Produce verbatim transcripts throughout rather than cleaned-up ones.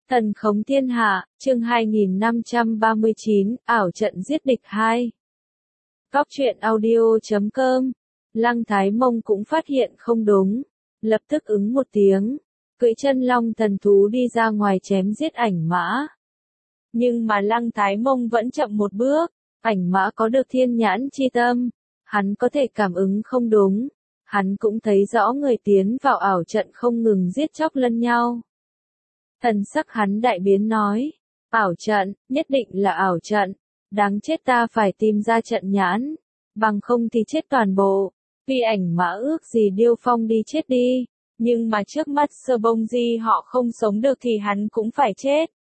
Thần khống thiên hạ, chương hai nghìn năm trăm ba mươi chín, ảo trận giết địch hai. Góc truyện audio chấm com. Lăng Thái Mông cũng phát hiện không đúng, lập tức ứng một tiếng, cưỡi chân long thần thú đi ra ngoài chém giết ảnh mã. Nhưng mà Lăng Thái Mông vẫn chậm một bước, ảnh mã có được thiên nhãn chi tâm, hắn có thể cảm ứng không đúng, hắn cũng thấy rõ người tiến vào ảo trận không ngừng giết chóc lẫn nhau. Thần sắc hắn đại biến nói, ảo trận, nhất định là ảo trận, đáng chết, ta phải tìm ra trận nhãn, bằng không thì chết toàn bộ. Vì ảnh mã ước gì Điêu Phong đi chết đi, nhưng mà trước mắt Sơ Bông Di họ không sống được thì hắn cũng phải chết.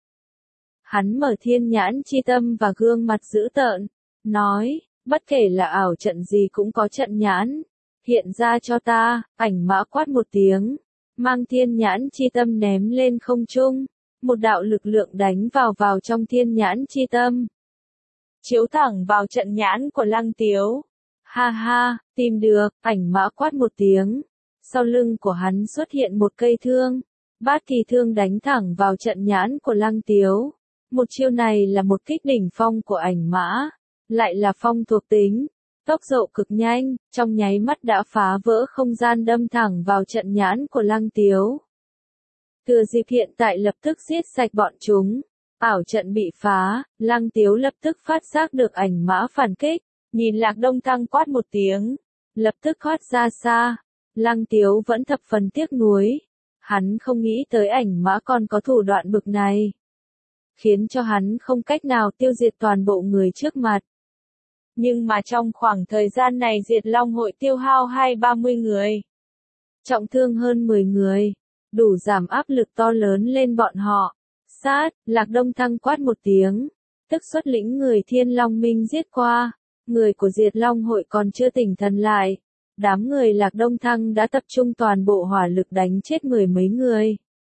Hắn mở thiên nhãn chi tâm và gương mặt dữ tợn, nói, bất kể là ảo trận gì cũng có trận nhãn, hiện ra cho ta. Ảnh mã quát một tiếng, mang thiên nhãn chi tâm ném lên không trung, một đạo lực lượng đánh vào vào trong thiên nhãn chi tâm, chiếu thẳng vào trận nhãn của Lăng Tiếu. Ha ha, tìm được, ảnh mã quát một tiếng, sau lưng của hắn xuất hiện một cây thương, bát kỳ thương đánh thẳng vào trận nhãn của Lăng Tiếu. Một chiêu này là một kích đỉnh phong của ảnh mã, lại là phong thuộc tính, tốc độ cực nhanh, trong nháy mắt đã phá vỡ không gian đâm thẳng vào trận nhãn của Lăng Tiếu. Thừa dịp hiện tại lập tức giết sạch bọn chúng, ảo trận bị phá, Lăng Tiếu lập tức phát giác được ảnh mã phản kích, nhìn Lạc Đông Thăng quát một tiếng, lập tức thoát ra xa. Lăng Tiếu vẫn thập phần tiếc nuối, hắn không nghĩ tới ảnh mã còn có thủ đoạn bực này, khiến cho hắn không cách nào tiêu diệt toàn bộ người trước mặt. Nhưng mà trong khoảng thời gian này Diệt Long hội tiêu hao hai ba mươi người, trọng thương hơn mười người, đủ giảm áp lực to lớn lên bọn họ. Sát, Lạc Đông Thăng quát một tiếng, tức xuất lĩnh người Thiên Long Minh giết qua, người của Diệt Long hội còn chưa tỉnh thần lại. Đám người Lạc Đông Thăng đã tập trung toàn bộ hỏa lực đánh chết mười mấy người.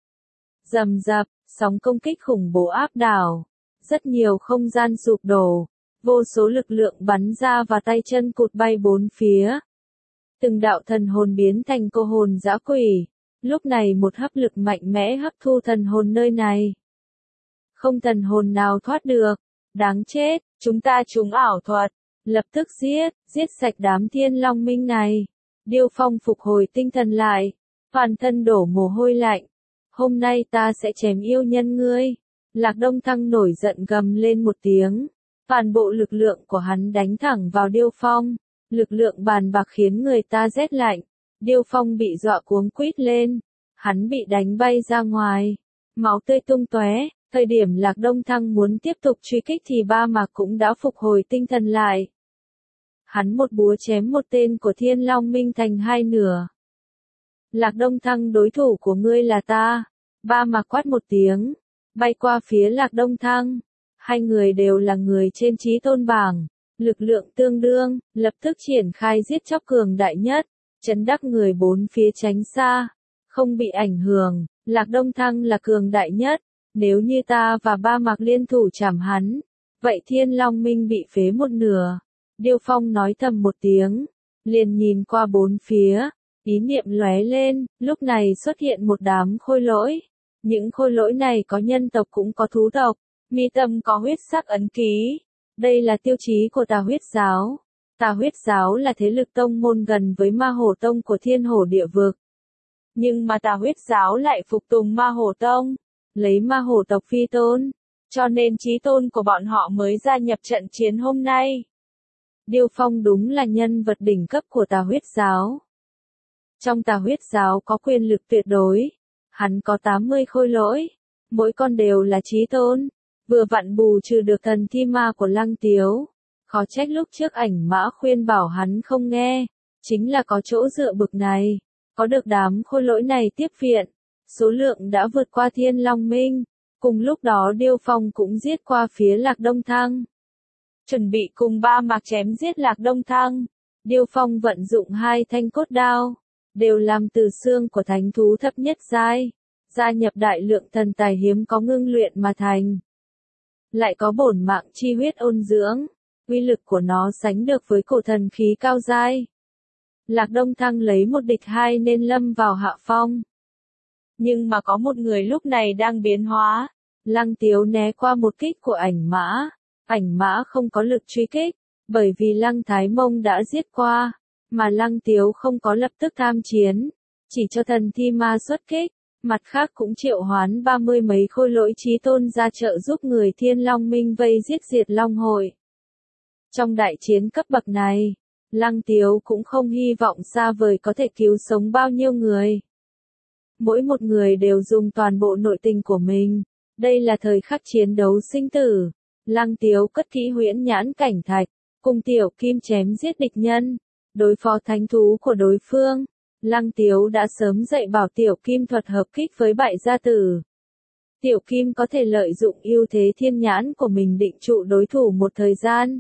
Rầm rập, sóng công kích khủng bố áp đảo, rất nhiều không gian sụp đổ, vô số lực lượng bắn ra và tay chân cụt bay bốn phía. Từng đạo thần hồn biến thành cô hồn dã quỷ, lúc này một hấp lực mạnh mẽ hấp thu thần hồn nơi này. Không thần hồn nào thoát được, đáng chết, chúng ta trúng ảo thuật, lập tức giết, giết sạch đám Thiên Long Minh này. Điêu Phong phục hồi tinh thần lại, toàn thân đổ mồ hôi lạnh. Hôm nay ta sẽ chém yêu nhân ngươi. Lạc Đông Thăng nổi giận gầm lên một tiếng, toàn bộ lực lượng của hắn đánh thẳng vào Điêu Phong, lực lượng bàn bạc khiến người ta rét lạnh. Điêu Phong bị dọa cuống quýt lên, hắn bị đánh bay ra ngoài, máu tươi tung tóe. Thời điểm Lạc Đông Thăng muốn tiếp tục truy kích thì Ba Mạc cũng đã phục hồi tinh thần lại. Hắn một búa chém một tên của Thiên Long Minh thành hai nửa. Lạc Đông Thăng, đối thủ của ngươi là ta. Ba Mạc quát một tiếng, bay qua phía Lạc Đông Thăng. Hai người đều là người trên chí tôn bảng, lực lượng tương đương, lập tức triển khai giết chóc cường đại nhất, chấn đắc người bốn phía tránh xa, không bị ảnh hưởng. Lạc Đông Thăng là cường đại nhất, nếu như ta và Ba Mạc liên thủ chảm hắn, vậy Thiên Long Minh bị phế một nửa. Điêu Phong nói thầm một tiếng, liền nhìn qua bốn phía, ý niệm lóe lên, lúc này xuất hiện một đám khôi lỗi. Những khôi lỗi này có nhân tộc cũng có thú tộc, mi tâm có huyết sắc ấn ký. Đây là tiêu chí của Tà Huyết Giáo. Tà Huyết Giáo là thế lực tông môn gần với Ma Hổ Tông của Thiên Hổ Địa Vực. Nhưng mà Tà Huyết Giáo lại phục tùng Ma Hổ Tông, lấy Ma Hổ tộc phi tôn, cho nên chí tôn của bọn họ mới gia nhập trận chiến hôm nay. Điêu Phong đúng là nhân vật đỉnh cấp của Tà Huyết Giáo. Trong Tà Huyết Giáo có quyền lực tuyệt đối, hắn có tám mươi khôi lỗi, mỗi con đều là chí tôn, vừa vặn bù trừ được thần thi ma của Lăng Tiếu. Khó trách lúc trước ảnh mã khuyên bảo hắn không nghe, chính là có chỗ dựa bực này, có được đám khôi lỗi này tiếp viện, số lượng đã vượt qua Thiên Long Minh. Cùng lúc đó Điêu Phong cũng giết qua phía Lạc Đông Thăng, chuẩn bị cùng Ba Mạc chém giết Lạc Đông Thăng. Điêu Phong vận dụng hai thanh cốt đao, đều làm từ xương của thánh thú thấp nhất giai, gia nhập đại lượng thần tài hiếm có ngưng luyện mà thành. Lại có bổn mạng chi huyết ôn dưỡng, uy lực của nó sánh được với cổ thần khí cao giai. Lạc Đông Thăng lấy một địch hai nên lâm vào hạ phong. Nhưng mà có một người lúc này đang biến hóa, Lăng Tiếu né qua một kích của ảnh mã. Ảnh mã không có lực truy kích, bởi vì Lăng Thái Mông đã giết qua, mà Lăng Tiếu không có lập tức tham chiến, chỉ cho thần thi ma xuất kích, mặt khác cũng triệu hoán ba mươi mấy khôi lỗi chí tôn ra trợ giúp người Thiên Long Minh vây giết diệt Long hội. Trong đại chiến cấp bậc này, Lăng Tiếu cũng không hy vọng xa vời có thể cứu sống bao nhiêu người. Mỗi một người đều dùng toàn bộ nội tình của mình, đây là thời khắc chiến đấu sinh tử. Lăng Tiếu cất kỹ huyễn nhãn cảnh thạch, cùng Tiểu Kim chém giết địch nhân, đối phó thánh thú của đối phương. Lăng Tiếu đã sớm dạy bảo Tiểu Kim thuật hợp kích với bại gia tử. Tiểu Kim có thể lợi dụng ưu thế thiên nhãn của mình định trụ đối thủ một thời gian.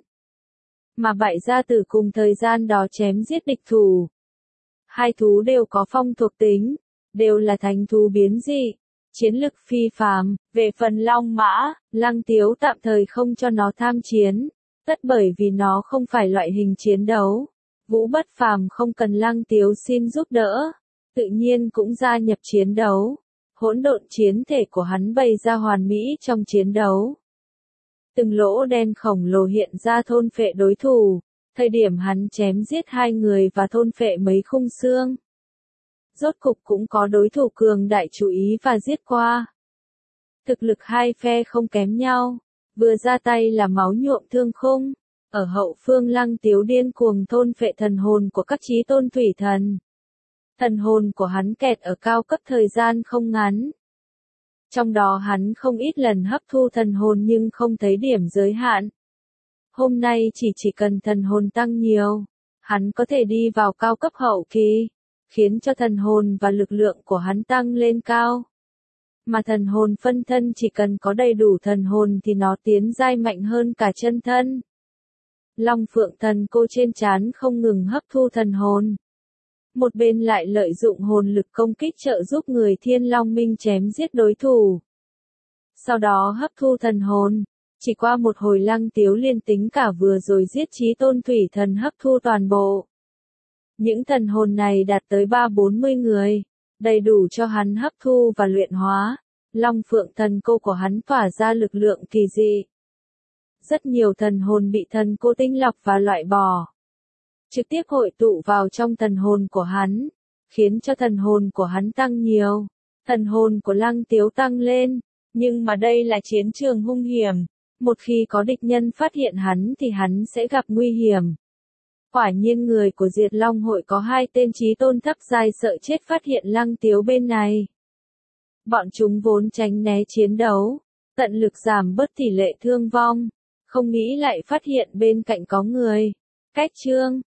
Mà bại gia tử cùng thời gian đó chém giết địch thủ. Hai thú đều có phong thuộc tính, đều là thánh thú biến dị, chiến lực phi phàm. Về phần Long Mã, Lăng Tiếu tạm thời không cho nó tham chiến, tất bởi vì nó không phải loại hình chiến đấu. Vũ Bất Phàm không cần Lăng Tiếu xin giúp đỡ, tự nhiên cũng gia nhập chiến đấu. Hỗn độn chiến thể của hắn bày ra hoàn mỹ trong chiến đấu. Từng lỗ đen khổng lồ hiện ra thôn phệ đối thủ, thời điểm hắn chém giết hai người và thôn phệ mấy khung xương. Rốt cục cũng có đối thủ cường đại chú ý và giết qua. Thực lực hai phe không kém nhau, vừa ra tay là máu nhuộm thương khung. Ở hậu phương Lăng Tiếu điên cuồng thôn phệ thần hồn của các chí tôn thủy thần. Thần hồn của hắn kẹt ở cao cấp thời gian không ngắn. Trong đó hắn không ít lần hấp thu thần hồn nhưng không thấy điểm giới hạn. Hôm nay chỉ chỉ cần thần hồn tăng nhiều, hắn có thể đi vào cao cấp hậu kỳ, khiến cho thần hồn và lực lượng của hắn tăng lên cao. Mà thần hồn phân thân chỉ cần có đầy đủ thần hồn thì nó tiến giai mạnh hơn cả chân thân. Long Phượng Thần Cô trên trán không ngừng hấp thu thần hồn. Một bên lại lợi dụng hồn lực công kích trợ giúp người Thiên Long Minh chém giết đối thủ. Sau đó hấp thu thần hồn, chỉ qua một hồi Lăng Tiếu liên tính cả vừa rồi giết chí tôn thủy thần hấp thu toàn bộ. Những thần hồn này đạt tới ba bốn mươi người, đầy đủ cho hắn hấp thu và luyện hóa. Long Phượng Thần Cô của hắn tỏa ra lực lượng kỳ dị. Rất nhiều thần hồn bị thần cô tinh lọc và loại bỏ, trực tiếp hội tụ vào trong thần hồn của hắn, khiến cho thần hồn của hắn tăng nhiều. Thần hồn của Lăng Tiếu tăng lên, nhưng mà đây là chiến trường hung hiểm, một khi có địch nhân phát hiện hắn thì hắn sẽ gặp nguy hiểm. Quả nhiên người của Diệt Long hội có hai tên chí tôn thấp giai sợ chết phát hiện Lăng Tiếu bên này. Bọn chúng vốn tránh né chiến đấu, tận lực giảm bớt tỷ lệ thương vong, không nghĩ lại phát hiện bên cạnh có người. Cách chương